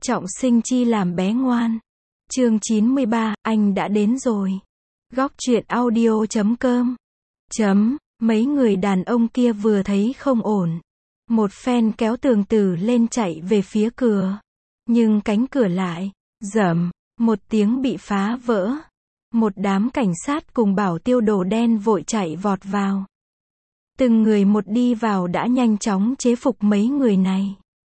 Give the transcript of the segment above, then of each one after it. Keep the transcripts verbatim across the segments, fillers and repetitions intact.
Trọng sinh chi làm bé ngoan. Chương chín mươi ba, anh đã đến rồi. Góc truyện audio chấm com. Chấm, mấy người đàn ông kia vừa thấy không ổn. Một phen kéo tường tử lên chạy về phía cửa. Nhưng cánh cửa lại, rầm, một tiếng bị phá vỡ. Một đám cảnh sát cùng bảo tiêu đồ đen vội chạy vọt vào. Từng người một đi vào đã nhanh chóng chế phục mấy người này.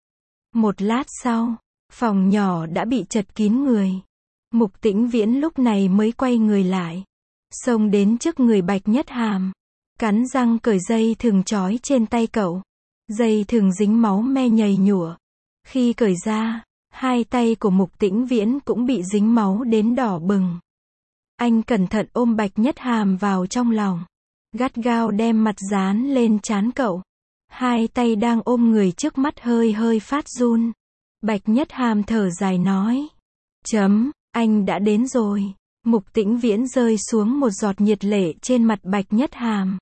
Một lát sau, phòng nhỏ đã bị chật kín người. Mục Tĩnh Viễn lúc này mới quay người lại, xông đến trước người Bạch Nhất Hàm, cắn răng cởi dây thừng trói trên tay cậu. Dây thừng dính máu me nhầy nhụa. Khi cởi ra, hai tay của Mục Tĩnh Viễn cũng bị dính máu đến đỏ bừng. Anh cẩn thận ôm Bạch Nhất Hàm vào trong lòng, gắt gao đem mặt dán lên trán cậu. Hai tay đang ôm người trước mắt hơi hơi phát run. Bạch Nhất Hàm thở dài nói. Chấm, anh đã đến rồi. Mục Tĩnh Viễn rơi xuống một giọt nhiệt lệ trên mặt Bạch Nhất Hàm.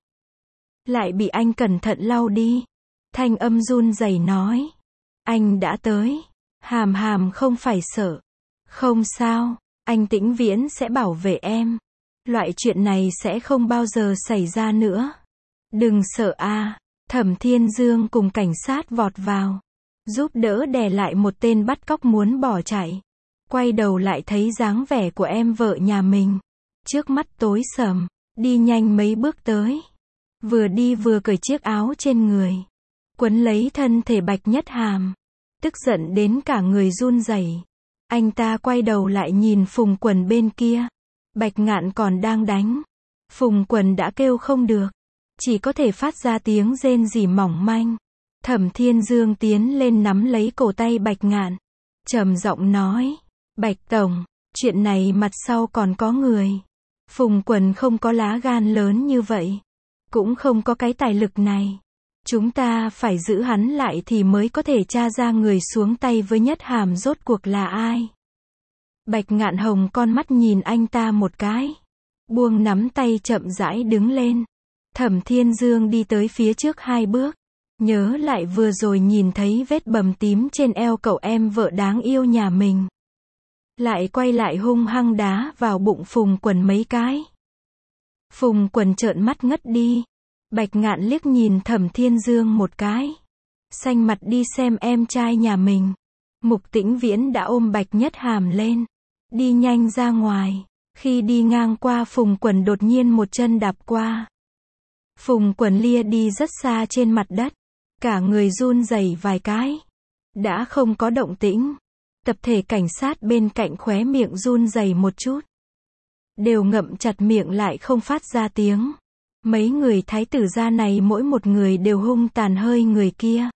Lại bị anh cẩn thận lau đi. Thanh âm run rẩy nói. Anh đã tới. Hàm Hàm không phải sợ. Không sao, anh Tĩnh Viễn sẽ bảo vệ em. Loại chuyện này sẽ không bao giờ xảy ra nữa. Đừng sợ a. Thẩm Thiên Dương cùng cảnh sát vọt vào, giúp đỡ đè lại một tên bắt cóc muốn bỏ chạy. Quay đầu lại thấy dáng vẻ của em vợ nhà mình. Trước mắt tối sầm, đi nhanh mấy bước tới. Vừa đi vừa cởi chiếc áo trên người, quấn lấy thân thể Bạch Nhất Hàm. Tức giận đến cả người run rẩy. Anh ta quay đầu lại nhìn Phùng Quần bên kia. Bạch Ngạn còn đang đánh. Phùng Quần đã kêu không được, chỉ có thể phát ra tiếng rên rỉ mỏng manh. Thẩm Thiên Dương tiến lên nắm lấy cổ tay Bạch Ngạn, trầm giọng nói. Bạch Tổng, chuyện này mặt sau còn có người. Phùng Quần không có lá gan lớn như vậy, cũng không có cái tài lực này. Chúng ta phải giữ hắn lại thì mới có thể tra ra người xuống tay với Nhất Hàm rốt cuộc là ai. Bạch Ngạn hồng con mắt nhìn anh ta một cái, buông nắm tay chậm rãi đứng lên. Thẩm Thiên Dương đi tới phía trước hai bước, nhớ lại vừa rồi nhìn thấy vết bầm tím trên eo cậu em vợ đáng yêu nhà mình. Lại quay lại hung hăng đá vào bụng Phùng Quần mấy cái. Phùng Quần trợn mắt ngất đi. Bạch Ngạn liếc nhìn Thẩm Thiên Dương một cái, xanh mặt đi xem em trai nhà mình. Mục Tĩnh Viễn đã ôm Bạch Nhất Hàm lên, đi nhanh ra ngoài. Khi đi ngang qua Phùng Quần đột nhiên một chân đạp qua. Phùng Quần lia đi rất xa trên mặt đất, cả người run rẩy vài cái, đã không có động tĩnh. Tập thể cảnh sát bên cạnh khóe miệng run rẩy một chút, đều ngậm chặt miệng lại không phát ra tiếng. Mấy người thái tử gia này mỗi một người đều hung tàn hơi người kia.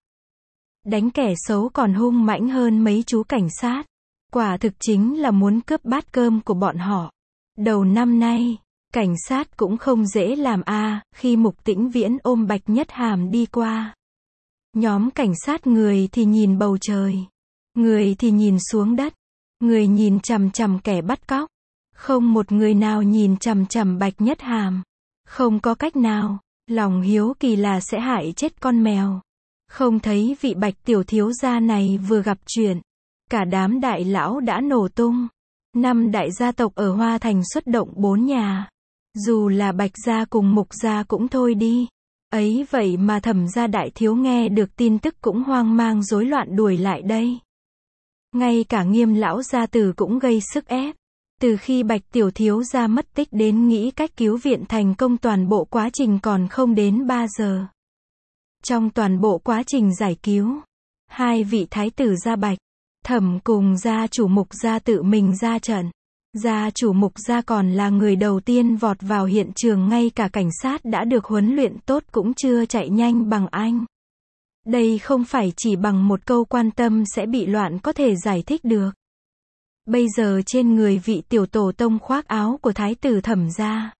Đánh kẻ xấu còn hung mãnh hơn mấy chú cảnh sát. Quả thực chính là muốn cướp bát cơm của bọn họ. Đầu năm nay, cảnh sát cũng không dễ làm a. Khi Mục Tĩnh Viễn ôm Bạch Nhất Hàm đi qua, nhóm cảnh sát người thì nhìn bầu trời, người thì nhìn xuống đất, người nhìn chằm chằm kẻ bắt cóc, không một người nào nhìn chằm chằm Bạch Nhất Hàm. Không có cách nào, lòng hiếu kỳ là sẽ hại chết con mèo. Không thấy vị Bạch tiểu thiếu gia này vừa gặp chuyện, cả đám đại lão đã nổ tung. Năm đại gia tộc ở Hoa Thành xuất động bốn nhà. Dù là Bạch gia cùng Mục gia cũng thôi đi. Ấy vậy mà Thẩm gia đại thiếu nghe được tin tức cũng hoang mang rối loạn đuổi lại đây. Ngay cả Nghiêm lão gia tử cũng gây sức ép. Từ khi Bạch tiểu thiếu gia mất tích đến nghĩ cách cứu viện thành công toàn bộ quá trình còn không đến ba giờ. Trong toàn bộ quá trình giải cứu, hai vị thái tử gia Bạch, Thẩm cùng gia chủ Mục gia tự mình ra trận. Gia chủ Mục gia còn là người đầu tiên vọt vào hiện trường, ngay cả cảnh sát đã được huấn luyện tốt cũng chưa chạy nhanh bằng anh. Đây không phải chỉ bằng một câu quan tâm sẽ bị loạn có thể giải thích được. Bây giờ trên người vị tiểu tổ tông khoác áo của thái tử Thẩm gia,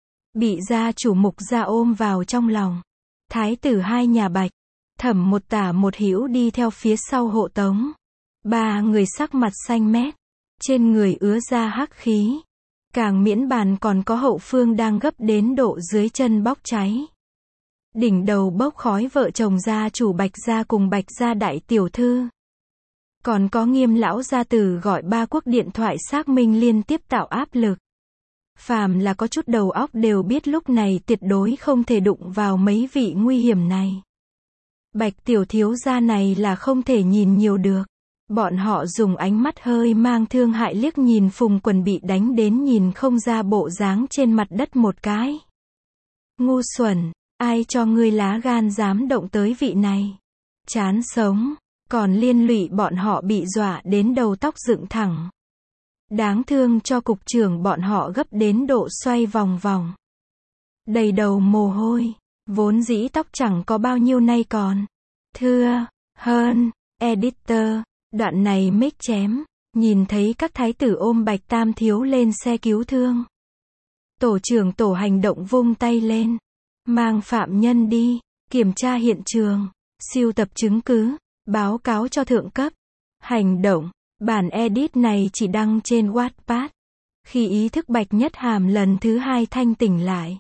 bị gia chủ Mục gia ôm vào trong lòng. Thái tử hai nhà Bạch, Thẩm một tả một hữu đi theo phía sau hộ tống. Ba người sắc mặt xanh mét, trên người ứa ra hắc khí. Càng miễn bàn còn có hậu phương đang gấp đến độ dưới chân bốc cháy. Đỉnh đầu bốc khói vợ chồng gia chủ Bạch gia cùng Bạch gia đại tiểu thư. Còn có Nghiêm lão gia tử gọi ba quốc điện thoại xác minh liên tiếp tạo áp lực. Phàm là có chút đầu óc đều biết lúc này tuyệt đối không thể đụng vào mấy vị nguy hiểm này. Bạch tiểu thiếu gia này là không thể nhìn nhiều được. Bọn họ dùng ánh mắt hơi mang thương hại liếc nhìn Phùng Quần bị đánh đến nhìn không ra bộ dáng trên mặt đất một cái. Ngu xuẩn, ai cho ngươi lá gan dám động tới vị này. Chán sống, còn liên lụy bọn họ bị dọa đến đầu tóc dựng thẳng. Đáng thương cho cục trưởng bọn họ gấp đến độ xoay vòng vòng. Đầy đầu mồ hôi, vốn dĩ tóc chẳng có bao nhiêu nay còn. Thưa, hơn, editor, đoạn này mic chém, nhìn thấy các thái tử ôm Bạch Tam thiếu lên xe cứu thương. Tổ trưởng tổ hành động vung tay lên, mang phạm nhân đi, kiểm tra hiện trường, sưu tập chứng cứ, báo cáo cho thượng cấp. Hành động, bản edit này chỉ đăng trên Wattpad. Khi ý thức Bạch Nhất Hàm lần thứ hai thanh tỉnh lại,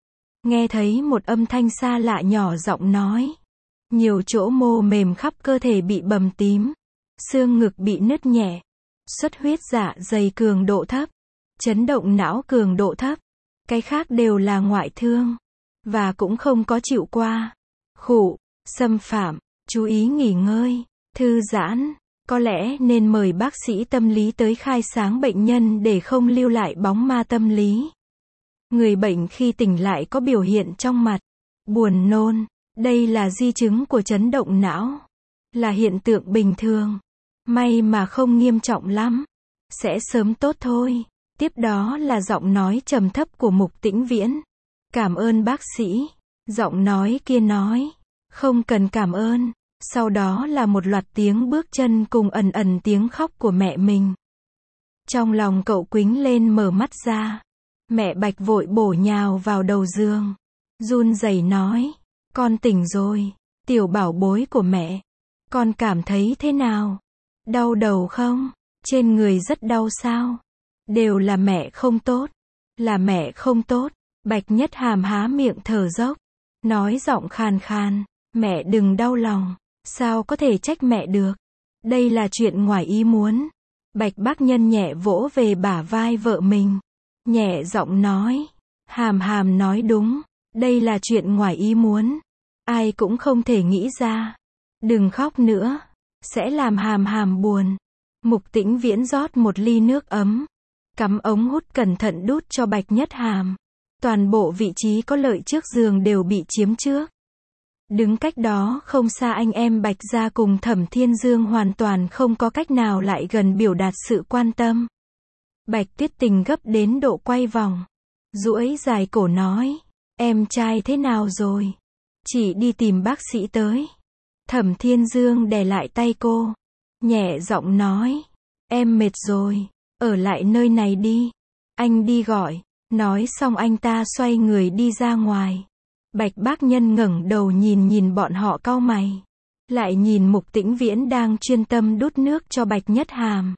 nghe thấy một âm thanh xa lạ nhỏ giọng nói. Nhiều chỗ mô mềm khắp cơ thể bị bầm tím, xương ngực bị nứt nhẹ, xuất huyết dạ dày cường độ thấp, chấn động não cường độ thấp, cái khác đều là ngoại thương, và cũng không có chịu qua khụ, xâm phạm, chú ý nghỉ ngơi, thư giãn, có lẽ nên mời bác sĩ tâm lý tới khai sáng bệnh nhân để không lưu lại bóng ma tâm lý. Người bệnh khi tỉnh lại có biểu hiện trong mặt, buồn nôn. Đây là di chứng của chấn động não, là hiện tượng bình thường, may mà không nghiêm trọng lắm, sẽ sớm tốt thôi. Tiếp đó là giọng nói trầm thấp của Mục Tĩnh Viễn. Cảm ơn bác sĩ. Giọng nói kia nói, không cần cảm ơn. Sau đó là một loạt tiếng bước chân cùng ẩn ẩn tiếng khóc của mẹ mình. Trong lòng cậu quĩnh lên mở mắt ra. Mẹ Bạch vội bổ nhào vào đầu giường, run rẩy nói. Con tỉnh rồi, tiểu bảo bối của mẹ. Con cảm thấy thế nào? Đau đầu không? Trên người rất đau sao? Đều là mẹ không tốt. Là mẹ không tốt. Bạch Nhất Hàm há miệng thở dốc, nói giọng khàn khàn. Mẹ đừng đau lòng. Sao có thể trách mẹ được? Đây là chuyện ngoài ý muốn. Bạch Bác Nhân nhẹ vỗ về bả vai vợ mình, nhẹ giọng nói. Hàm Hàm nói đúng. Đây là chuyện ngoài ý muốn. Ai cũng không thể nghĩ ra. Đừng khóc nữa. Sẽ làm Hàm Hàm buồn. Mục Tĩnh Viễn rót một ly nước ấm, cắm ống hút cẩn thận đút cho Bạch Nhất Hàm. Toàn bộ vị trí có lợi trước giường đều bị chiếm trước. Đứng cách đó không xa anh em Bạch gia cùng Thẩm Thiên Dương hoàn toàn không có cách nào lại gần biểu đạt sự quan tâm. Bạch Tuyết Tình gấp đến độ quay vòng, duỗi dài cổ nói. Em trai thế nào rồi? Chỉ đi tìm bác sĩ tới. Thẩm Thiên Dương đè lại tay cô, nhẹ giọng nói. Em mệt rồi, ở lại nơi này đi. Anh đi gọi. Nói xong anh ta xoay người đi ra ngoài. Bạch Bác Nhân ngẩng đầu nhìn nhìn bọn họ cau mày. Lại nhìn Mục Tĩnh Viễn đang chuyên tâm đút nước cho Bạch Nhất Hàm.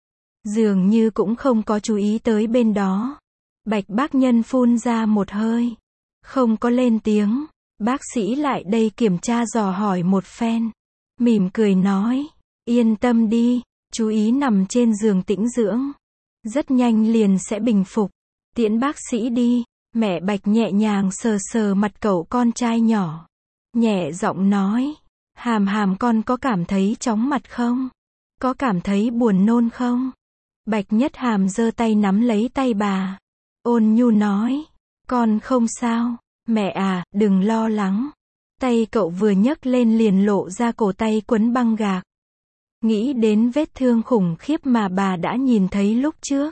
Dường như cũng không có chú ý tới bên đó. Bạch Bác Nhân phun ra một hơi, không có lên tiếng. Bác sĩ lại đây kiểm tra dò hỏi một phen, mỉm cười nói. Yên tâm đi, chú ý nằm trên giường tĩnh dưỡng. Rất nhanh liền sẽ bình phục. Tiễn bác sĩ đi. Mẹ Bạch nhẹ nhàng sờ sờ mặt cậu con trai nhỏ, nhẹ giọng nói. Hàm Hàm con có cảm thấy chóng mặt không? Có cảm thấy buồn nôn không? Bạch Nhất Hàm giơ tay nắm lấy tay bà, ôn nhu nói. Con không sao. Mẹ à, đừng lo lắng. Tay cậu vừa nhấc lên liền lộ ra cổ tay quấn băng gạc. Nghĩ đến vết thương khủng khiếp mà bà đã nhìn thấy lúc trước.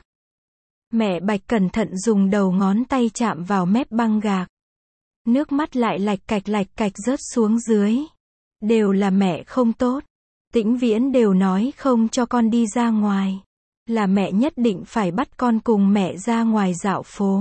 Mẹ Bạch cẩn thận dùng đầu ngón tay chạm vào mép băng gạc. Nước mắt lại lạch cạch lạch cạch rớt xuống dưới. Đều là mẹ không tốt. Tĩnh Viễn đều nói không cho con đi ra ngoài. Là mẹ nhất định phải bắt con cùng mẹ ra ngoài dạo phố.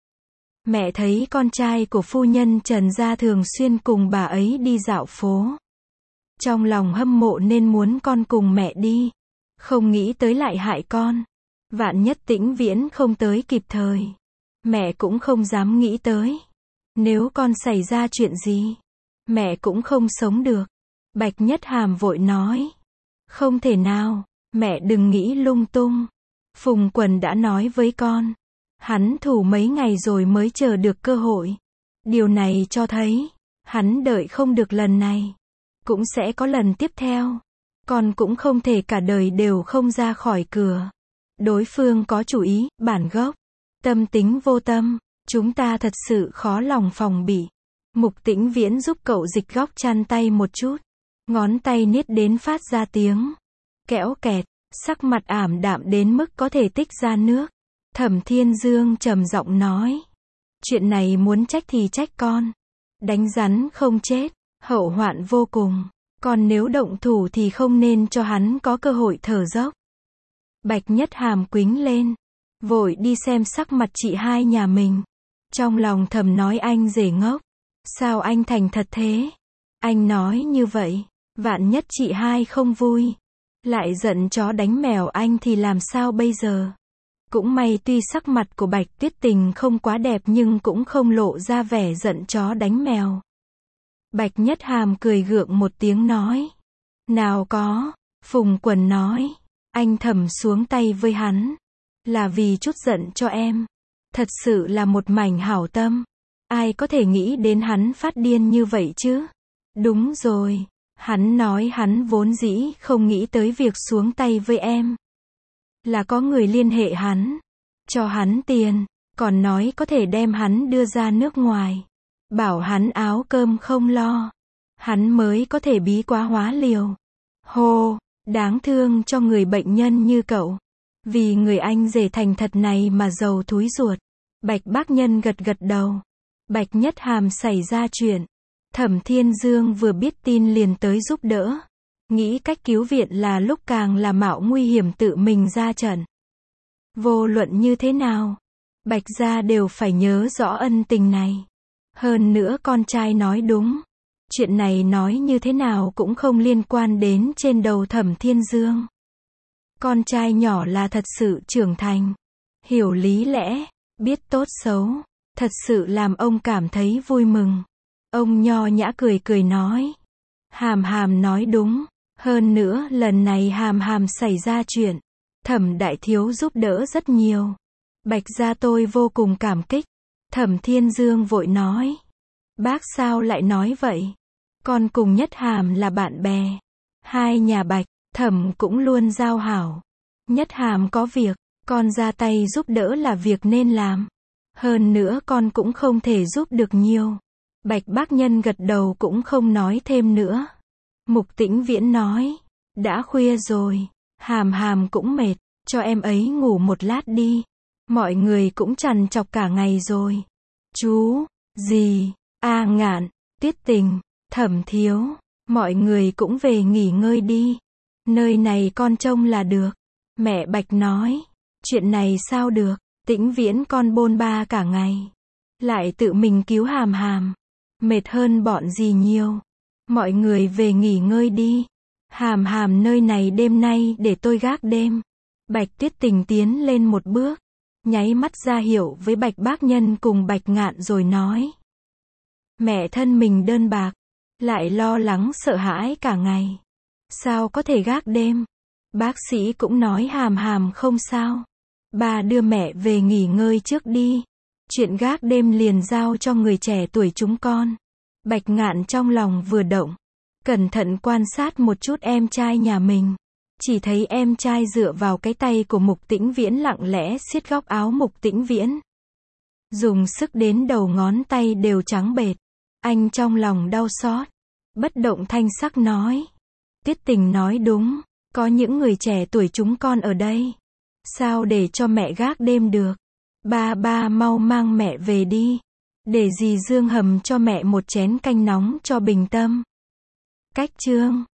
Mẹ thấy con trai của phu nhân Trần gia thường xuyên cùng bà ấy đi dạo phố. Trong lòng hâm mộ nên muốn con cùng mẹ đi. Không nghĩ tới lại hại con. Vạn nhất Tĩnh Viễn không tới kịp thời. Mẹ cũng không dám nghĩ tới. Nếu con xảy ra chuyện gì, mẹ cũng không sống được. Bạch Nhất Hàm vội nói. Không thể nào, mẹ đừng nghĩ lung tung. Phùng Quần đã nói với con. Hắn thủ mấy ngày rồi mới chờ được cơ hội. Điều này cho thấy, hắn đợi không được lần này. Cũng sẽ có lần tiếp theo. Con cũng không thể cả đời đều không ra khỏi cửa. Đối phương có chủ ý, bản gốc. Tâm tính vô tâm. Chúng ta thật sự khó lòng phòng bị. Mục Tĩnh Viễn giúp cậu dịch góc chăn tay một chút. Ngón tay niết đến phát ra tiếng kẽo kẹt, sắc mặt ảm đạm đến mức có thể tích ra nước. Thẩm Thiên Dương trầm giọng nói. Chuyện này muốn trách thì trách con. Đánh rắn không chết, hậu hoạn vô cùng. Còn nếu động thủ thì không nên cho hắn có cơ hội thở dốc. Bạch Nhất Hàm quính lên. Vội đi xem sắc mặt chị hai nhà mình. Trong lòng thầm nói anh rể ngốc. Sao anh thành thật thế? Anh nói như vậy, vạn nhất chị hai không vui. Lại giận chó đánh mèo anh thì làm sao bây giờ? Cũng may tuy sắc mặt của Bạch Tuyết Tình không quá đẹp nhưng cũng không lộ ra vẻ giận chó đánh mèo. Bạch Nhất Hàm cười gượng một tiếng nói. Nào có, Phùng Quần nói. Anh thầm xuống tay với hắn. Là vì chút giận cho em. Thật sự là một mảnh hảo tâm. Ai có thể nghĩ đến hắn phát điên như vậy chứ? Đúng rồi. Hắn nói hắn vốn dĩ không nghĩ tới việc xuống tay với em. Là có người liên hệ hắn. Cho hắn tiền. Còn nói có thể đem hắn đưa ra nước ngoài. Bảo hắn áo cơm không lo. Hắn mới có thể bí quá hóa liều. Hô, đáng thương cho người bệnh nhân như cậu. Vì người anh rể thành thật này mà giàu thúi ruột. Bạch Bác Nhân gật gật đầu. Bạch Nhất Hàm xảy ra chuyện. Thẩm Thiên Dương vừa biết tin liền tới giúp đỡ. Nghĩ cách cứu viện là lúc càng là mạo nguy hiểm tự mình ra trận. Vô luận như thế nào, Bạch gia đều phải nhớ rõ ân tình này. Hơn nữa con trai nói đúng. Chuyện này nói như thế nào cũng không liên quan đến trên đầu Thẩm Thiên Dương. Con trai nhỏ là thật sự trưởng thành. Hiểu lý lẽ, biết tốt xấu. Thật sự làm ông cảm thấy vui mừng. Ông nho nhã cười cười nói. Hàm Hàm nói đúng. Hơn nữa lần này Hàm Hàm xảy ra chuyện. Thẩm đại thiếu giúp đỡ rất nhiều. Bạch gia tôi vô cùng cảm kích. Thẩm Thiên Dương vội nói. Bác sao lại nói vậy? Con cùng Nhất Hàm là bạn bè. Hai nhà Bạch, Thẩm cũng luôn giao hảo. Nhất Hàm có việc, con ra tay giúp đỡ là việc nên làm. Hơn nữa con cũng không thể giúp được nhiều. Bạch Bác Nhân gật đầu cũng không nói thêm nữa. Mục Tĩnh Viễn nói. Đã khuya rồi. Hàm Hàm cũng mệt. Cho em ấy ngủ một lát đi. Mọi người cũng trằn trọc cả ngày rồi. Chú, dì, A Ngạn, Tuyết Tình, Thẩm thiếu. Mọi người cũng về nghỉ ngơi đi. Nơi này con trông là được. Mẹ Bạch nói. Chuyện này sao được? Tĩnh Viễn con bôn ba cả ngày. Lại tự mình cứu Hàm Hàm. Mệt hơn bọn gì nhiều. Mọi người về nghỉ ngơi đi. Hàm Hàm nơi này đêm nay để tôi gác đêm. Bạch Tuyết Tình tiến lên một bước. Nháy mắt ra hiệu với Bạch Bác Nhân cùng Bạch Ngạn rồi nói. Mẹ thân mình đơn bạc. Lại lo lắng sợ hãi cả ngày. Sao có thể gác đêm? Bác sĩ cũng nói Hàm Hàm không sao. Bà đưa mẹ về nghỉ ngơi trước đi. Chuyện gác đêm liền giao cho người trẻ tuổi chúng con. Bạch Ngạn trong lòng vừa động. Cẩn thận quan sát một chút em trai nhà mình. Chỉ thấy em trai dựa vào cái tay của Mục Tĩnh Viễn lặng lẽ siết góc áo Mục Tĩnh Viễn. Dùng sức đến đầu ngón tay đều trắng bệch. Anh trong lòng đau xót. Bất động thanh sắc nói. Tuyết Tình nói đúng. Có những người trẻ tuổi chúng con ở đây. Sao để cho mẹ gác đêm được? Ba ba mau mang mẹ về đi. Để dì Dương hầm cho mẹ một chén canh nóng cho bình tâm. Cách chương